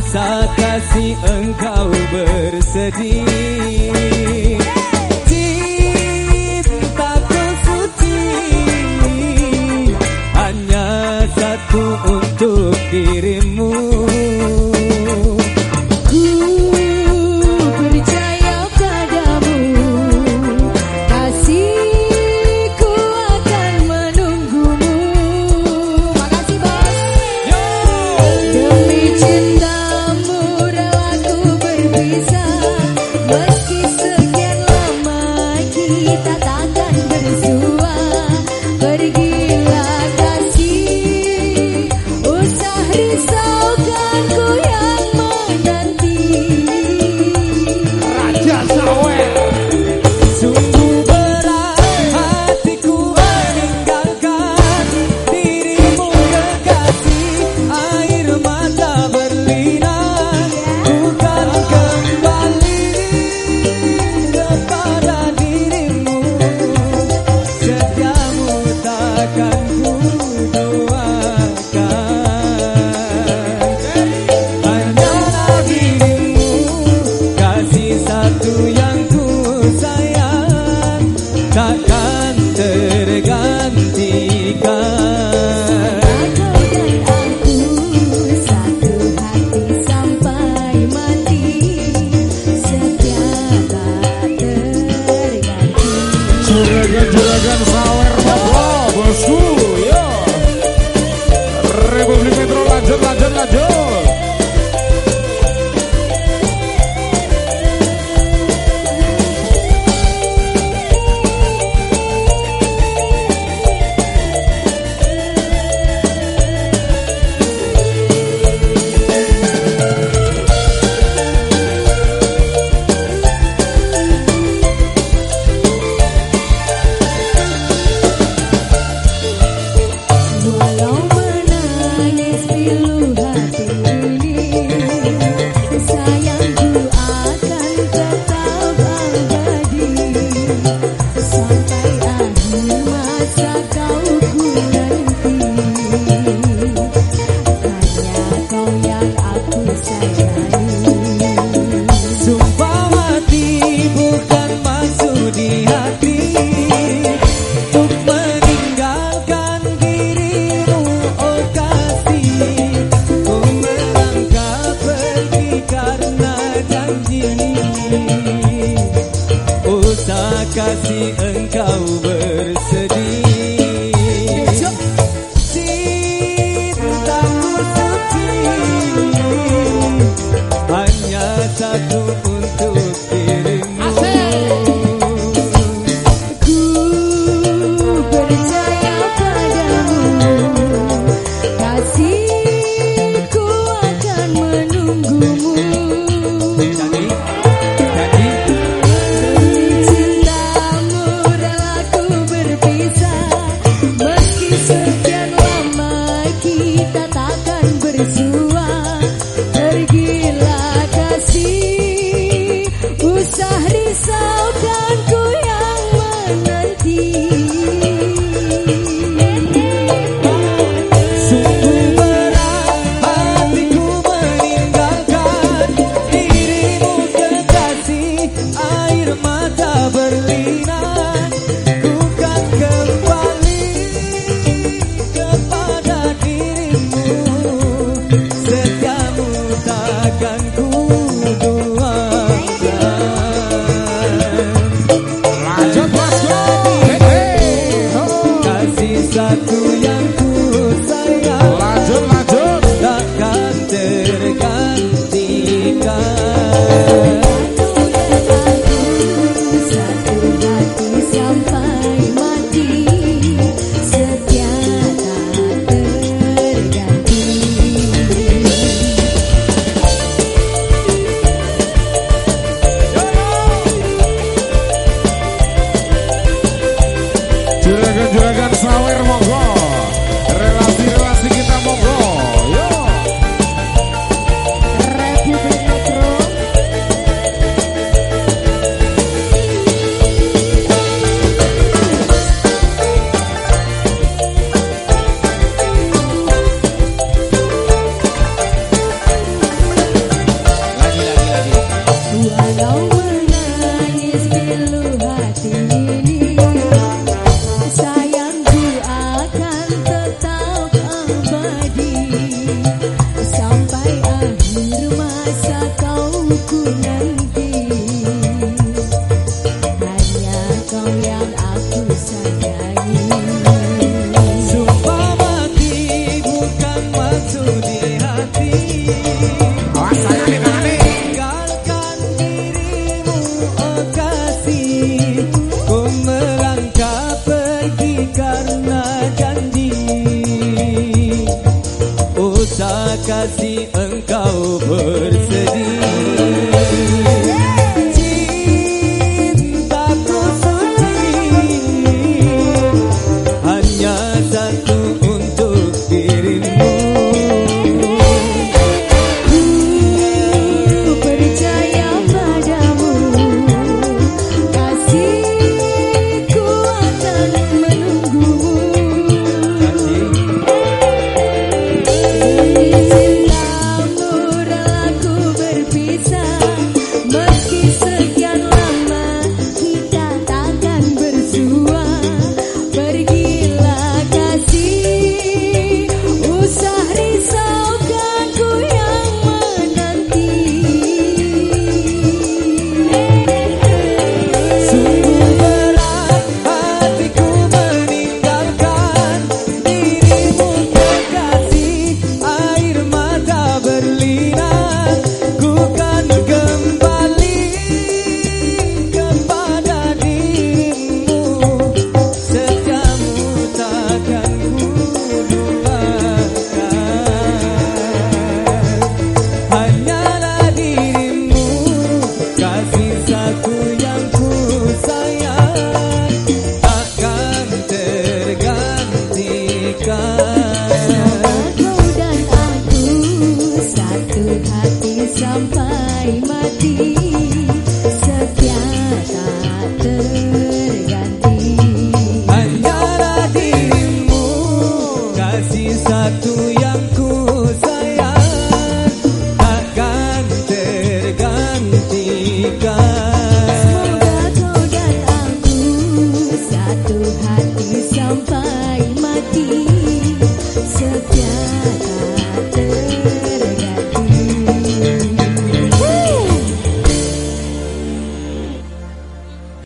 usah kasih engkau bersedih. Cintaku suci hanya satu untuk dirimu. Takkan tergantikan. Kau dan aku satu hati sampai mati, setia tak terganti. Juragan sawer bawah bosku ya. Republik Metro lanjut. Kasih engkau bersedih. Cintaku suci hanya satu untuk dirimu. Ku percaya padamu, kasihku akan menunggumu. Pergilah kasih Awas saya nih tangannya. tinggalkan dirimu oh kasih, ku melangkah pergi karena janji. Oh tak kasih engkau bersedih. Cintaku suci hanya satu untuk dirimu. Ku percaya padamu, kasihku akan menunggumu. Demi cintamu relaku berpisah, meski sekian lama kita takkan bersua. Pergilah kasih, usah risaukan ku yang menanti. Sungguh berat hatiku meninggalkan dirimu kekasih, air mata berlinang, ku kan kembali kepada dirimu, setiamu takkan ku duakan, hanyalah dirimu, kasih satu yang ku sayang, takkan tergantikan. Kau dan aku satu hati sampai